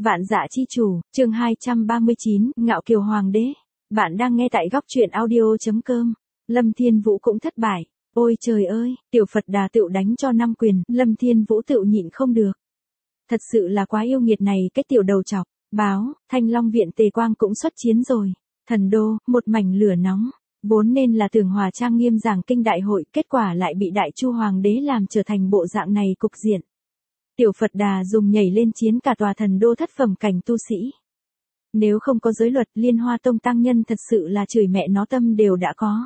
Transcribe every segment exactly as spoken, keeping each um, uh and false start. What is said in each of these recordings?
Vạn Dạ Chi Chủ, chương hai trăm ba mươi chín, Ngạo Kiều Hoàng đế. Bạn đang nghe tại góc truyện audio.com. Lâm Thiên Vũ cũng thất bại. Ôi trời ơi, tiểu Phật Đà tựu đánh cho năm quyền, Lâm Thiên Vũ tựu nhịn không được. Thật sự là quá yêu nghiệt này, cái tiểu đầu chọc. Báo, Thanh Long Viện Tề Quang cũng xuất chiến rồi. Thần đô, một mảnh lửa nóng. Vốn nên là tưởng hòa trang nghiêm giảng kinh đại hội, kết quả lại bị Đại Chu Hoàng đế làm trở thành bộ dạng này cục diện. Tiểu Phật Đà dùng nhảy lên chiến cả tòa thần đô thất phẩm cảnh tu sĩ. Nếu không có giới luật, Liên Hoa Tông tăng nhân thật sự là chửi mẹ nó tâm đều đã có.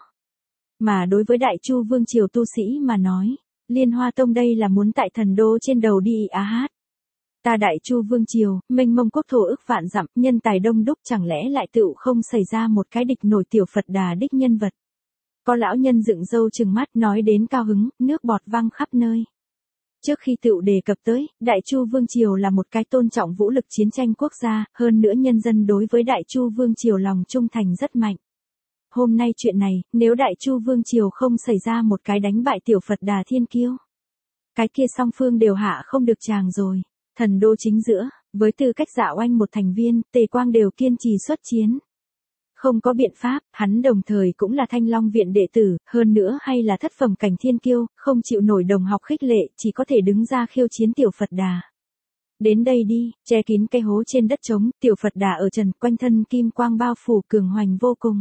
Mà đối với Đại Chu Vương triều tu sĩ mà nói, Liên Hoa Tông đây là muốn tại thần đô trên đầu đi á hát. Ta Đại Chu Vương triều, mênh mông quốc thổ ức vạn dặm, nhân tài đông đúc, chẳng lẽ lại tựu không xảy ra một cái địch nổi Tiểu Phật Đà đích nhân vật. Có lão nhân dựng râu trừng mắt nói đến cao hứng, nước bọt văng khắp nơi. Trước khi tựu đề cập tới, Đại Chu Vương triều là một cái tôn trọng vũ lực chiến tranh quốc gia, hơn nữa nhân dân đối với Đại Chu Vương triều lòng trung thành rất mạnh. Hôm nay chuyện này, nếu Đại Chu Vương triều không xảy ra một cái đánh bại Tiểu Phật Đà thiên kiêu, cái kia song phương đều hạ không được chàng rồi. Thần đô chính giữa, với tư cách dạ oanh một thành viên, Tề Quang đều kiên trì xuất chiến. Không có biện pháp, hắn đồng thời cũng là Thanh Long Viện đệ tử, hơn nữa hay là thất phẩm cảnh thiên kiêu, không chịu nổi đồng học khích lệ, chỉ có thể đứng ra khiêu chiến Tiểu Phật Đà. Đến đây đi, che kín cái hố trên đất trống, Tiểu Phật Đà ở trần, quanh thân kim quang bao phủ cường hoành vô cùng.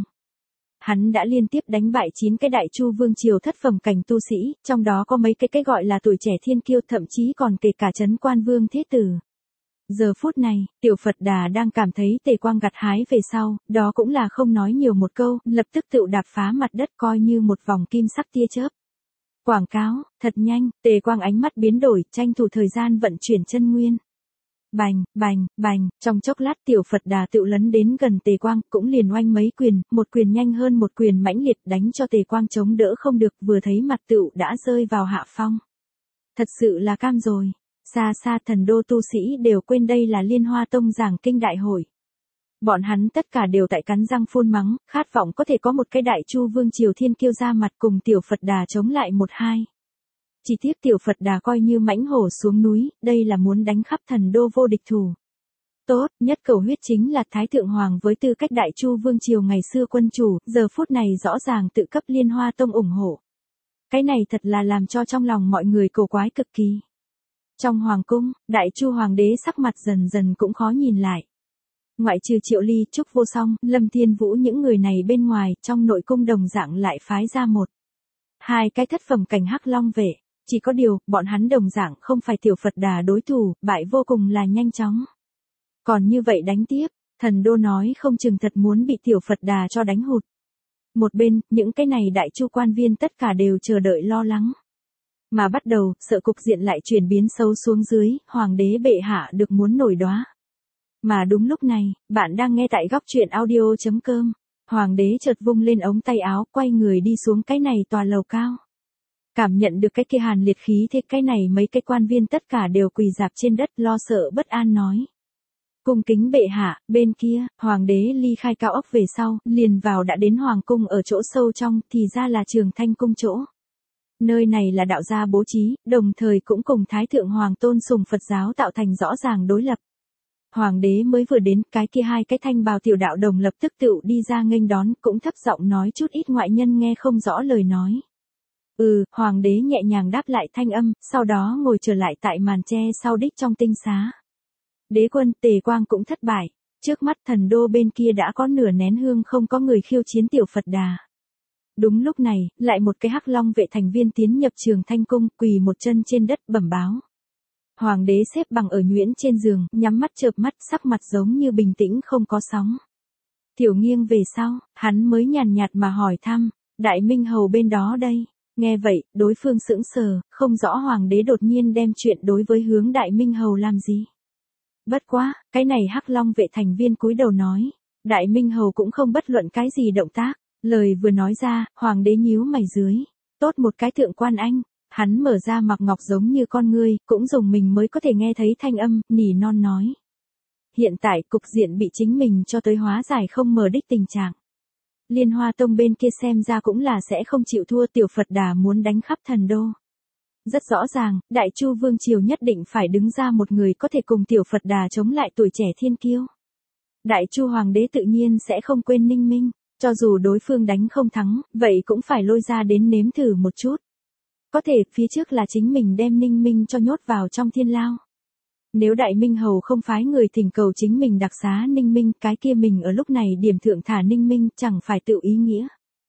Hắn đã liên tiếp đánh bại chín cái Đại Chu Vương triều thất phẩm cảnh tu sĩ, trong đó có mấy cái cái gọi là tuổi trẻ thiên kiêu, thậm chí còn kể cả Trấn Quan Vương Thế Tử. Giờ phút này, Tiểu Phật Đà đang cảm thấy Tề Quang gặt hái về sau, đó cũng là không nói nhiều một câu, lập tức tựu đạp phá mặt đất coi như một vòng kim sắc tia chớp. Quảng cáo, thật nhanh, Tề Quang ánh mắt biến đổi, tranh thủ thời gian vận chuyển chân nguyên. Bành, bành, bành, trong chốc lát Tiểu Phật Đà tựu lấn đến gần Tề Quang, cũng liền oanh mấy quyền, một quyền nhanh hơn một quyền mãnh liệt, đánh cho Tề Quang chống đỡ không được, vừa thấy mặt tựu đã rơi vào hạ phong. Thật sự là cam rồi. Xa xa thần đô tu sĩ đều quên đây là Liên Hoa Tông giảng kinh đại hội. Bọn hắn tất cả đều tại cắn răng phun mắng, khát vọng có thể có một cái Đại Chu Vương triều thiên kiêu ra mặt cùng Tiểu Phật Đà chống lại một hai. Chỉ tiếc Tiểu Phật Đà coi như mãnh hổ xuống núi, đây là muốn đánh khắp thần đô vô địch thủ. Tốt, nhất cầu huyết chính là Thái Thượng Hoàng với tư cách Đại Chu Vương triều ngày xưa quân chủ, giờ phút này rõ ràng tự cấp Liên Hoa Tông ủng hộ. Cái này thật là làm cho trong lòng mọi người cổ quái cực kỳ. Trong hoàng cung, Đại Chu Hoàng đế sắc mặt dần dần cũng khó nhìn lại. Ngoại trừ Triệu Ly, Trúc Vô Song, Lâm Thiên Vũ những người này bên ngoài, trong nội cung đồng dạng lại phái ra một, hai cái thất phẩm cảnh hắc long vệ. Chỉ có điều, bọn hắn đồng dạng không phải Tiểu Phật Đà đối thủ, bại vô cùng là nhanh chóng. Còn như vậy đánh tiếp, thần đô nói không chừng thật muốn bị Tiểu Phật Đà cho đánh hụt. Một bên, những cái này Đại Chu quan viên tất cả đều chờ đợi lo lắng. Mà bắt đầu, sợ cục diện lại chuyển biến xấu xuống dưới, Hoàng đế bệ hạ được muốn nổi đoá. Mà đúng lúc này, bạn đang nghe tại góc truyện audio.com. Hoàng đế chợt vung lên ống tay áo, quay người đi xuống cái này tòa lầu cao. Cảm nhận được cái kia hàn liệt khí thế, cái này mấy cái quan viên tất cả đều quỳ rạp trên đất lo sợ bất an nói. Cung kính bệ hạ, bên kia, Hoàng đế ly khai cao ốc về sau, liền vào đã đến Hoàng cung ở chỗ sâu trong, thì ra là Trường Thanh cung chỗ. Nơi này là đạo gia bố trí, đồng thời cũng cùng Thái Thượng Hoàng tôn sùng Phật giáo tạo thành rõ ràng đối lập. Hoàng đế mới vừa đến, cái kia hai cái thanh bào tiểu đạo đồng lập tức tựu đi ra nghênh đón, cũng thấp giọng nói chút ít ngoại nhân nghe không rõ lời nói. Ừ, Hoàng đế nhẹ nhàng đáp lại thanh âm, sau đó ngồi trở lại tại màn tre sau đích trong tinh xá. Đế quân Tề Quang cũng thất bại, trước mắt thần đô bên kia đã có nửa nén hương không có người khiêu chiến Tiểu Phật Đà. Đúng lúc này, lại một cái hắc long vệ thành viên tiến nhập Trường Thanh cung, quỳ một chân trên đất bẩm báo. Hoàng đế xếp bằng ở nhuyễn trên giường, nhắm mắt chợp mắt, sắc mặt giống như bình tĩnh không có sóng. Tiểu nghiêng về sau, hắn mới nhàn nhạt mà hỏi thăm, Đại Minh Hầu bên đó đây. Nghe vậy, đối phương sững sờ, không rõ Hoàng đế đột nhiên đem chuyện đối với hướng Đại Minh Hầu làm gì. Bất quá, cái này hắc long vệ thành viên cúi đầu nói, Đại Minh Hầu cũng không bất luận cái gì động tác. Lời vừa nói ra, Hoàng đế nhíu mày dưới. Tốt một cái Thượng Quan Anh, hắn mở ra mặc ngọc giống như con ngươi, cũng dùng mình mới có thể nghe thấy thanh âm, nỉ non nói. Hiện tại cục diện bị chính mình cho tới hóa giải không mờ đích tình trạng. Liên Hoa Tông bên kia xem ra cũng là sẽ không chịu thua, Tiểu Phật Đà muốn đánh khắp thần đô. Rất rõ ràng, Đại Chu Vương Triều nhất định phải đứng ra một người có thể cùng tiểu Phật Đà chống lại tuổi trẻ thiên kiêu. Đại Chu Hoàng đế tự nhiên sẽ không quên Ninh Minh, cho dù đối phương đánh không thắng, vậy cũng phải lôi ra đến nếm thử một chút. Có thể, phía trước là chính mình đem Ninh Minh cho nhốt vào trong thiên lao. Nếu Đại Minh Hầu không phái người thỉnh cầu chính mình đặc xá Ninh Minh, cái kia mình ở lúc này điểm thượng thả Ninh Minh chẳng phải tự ý nghĩa.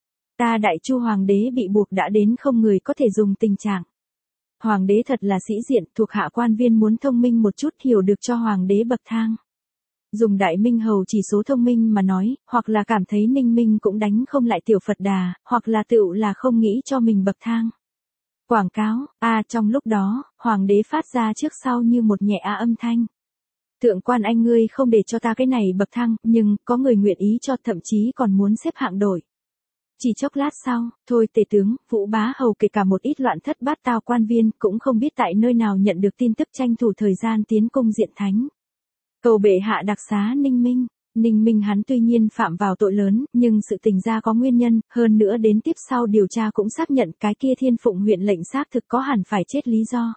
Ta Đại Chu Hoàng đế bị buộc đã đến không người có thể dùng tình trạng. Hoàng đế thật là sĩ diện, thuộc hạ quan viên muốn thông minh một chút hiểu được cho Hoàng đế bậc thang. Dùng Đại Minh Hầu chỉ số thông minh mà nói, hoặc là cảm thấy Ninh Minh cũng đánh không lại tiểu Phật Đà, hoặc là tựu là không nghĩ cho mình bậc thang. Quảng cáo, a à, trong lúc đó, Hoàng đế phát ra trước sau như một nhẹ a âm thanh. Thượng quan anh ngươi không để cho ta cái này bậc thang, nhưng có người nguyện ý cho, thậm chí còn muốn xếp hạng đổi. Chỉ chốc lát sau, thôi tể tướng, Vũ Bá Hầu kể cả một ít loạn thất bát tao quan viên cũng không biết tại nơi nào nhận được tin tức tranh thủ thời gian tiến cung diện thánh. Cầu bệ hạ đặc xá Ninh Minh. Ninh Minh hắn tuy nhiên phạm vào tội lớn, nhưng sự tình ra có nguyên nhân, hơn nữa đến tiếp sau điều tra cũng xác nhận cái kia Thiên Phụng huyện lệnh xác thực có hẳn phải chết lý do.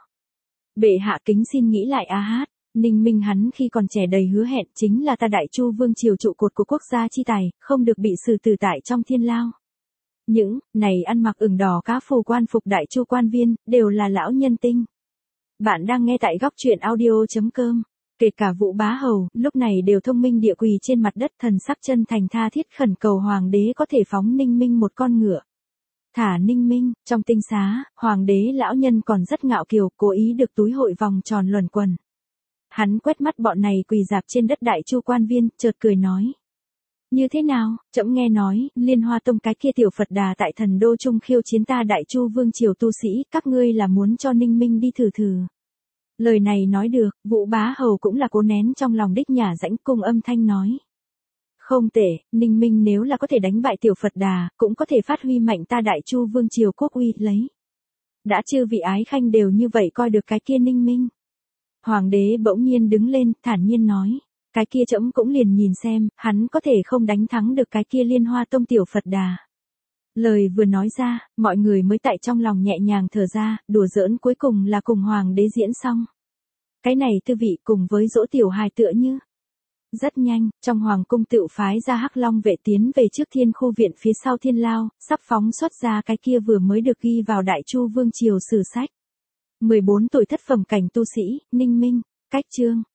Bệ hạ kính xin nghĩ lại a hát, Ninh Minh hắn khi còn trẻ đầy hứa hẹn chính là ta Đại Chu Vương Triều trụ cột của quốc gia chi tài, không được bị xử tử tại trong thiên lao. Những, này ăn mặc ửng đỏ cá phù quan phục Đại Chu quan viên, đều là lão nhân tinh. Bạn đang nghe tại góc truyện audio chấm com. Kể cả Vũ Bá Hầu, lúc này đều thông minh địa quỳ trên mặt đất thần sắc chân thành tha thiết khẩn cầu Hoàng đế có thể phóng Ninh Minh một con ngựa. Thả Ninh Minh, trong tinh xá, Hoàng đế lão nhân còn rất ngạo kiều, cố ý được túi hội vòng tròn luẩn quẩn. Hắn quét mắt bọn này quỳ dạp trên đất Đại Chu quan viên, chợt cười nói. Như thế nào, trẫm nghe nói, Liên Hoa Tông cái kia tiểu Phật Đà tại thần đô trung khiêu chiến ta Đại Chu Vương Triều tu sĩ, các ngươi là muốn cho Ninh Minh đi thử thử. Lời này nói được, Vũ Bá Hầu cũng là cố nén trong lòng đích nhả rãnh cung âm thanh nói. Không tệ, Ninh Minh nếu là có thể đánh bại tiểu Phật Đà, cũng có thể phát huy mạnh ta Đại Chu Vương Triều quốc uy lấy. Đã chư vị ái khanh đều như vậy coi được cái kia Ninh Minh. Hoàng đế bỗng nhiên đứng lên, thản nhiên nói. Cái kia trẫm cũng liền nhìn xem, hắn có thể không đánh thắng được cái kia Liên Hoa Tông tiểu Phật Đà. Lời vừa nói ra, mọi người mới tại trong lòng nhẹ nhàng thở ra, đùa giỡn cuối cùng là cùng Hoàng đế diễn xong. Cái này tư vị cùng với dỗ tiểu hài tựa như. Rất nhanh, trong Hoàng cung tựu phái ra Hắc Long vệ tiến về trước Thiên Khu viện phía sau thiên lao, sắp phóng xuất ra cái kia vừa mới được ghi vào Đại Chu Vương Triều sử sách. mười bốn tuổi thất phẩm cảnh tu sĩ, Ninh Minh, cách chương.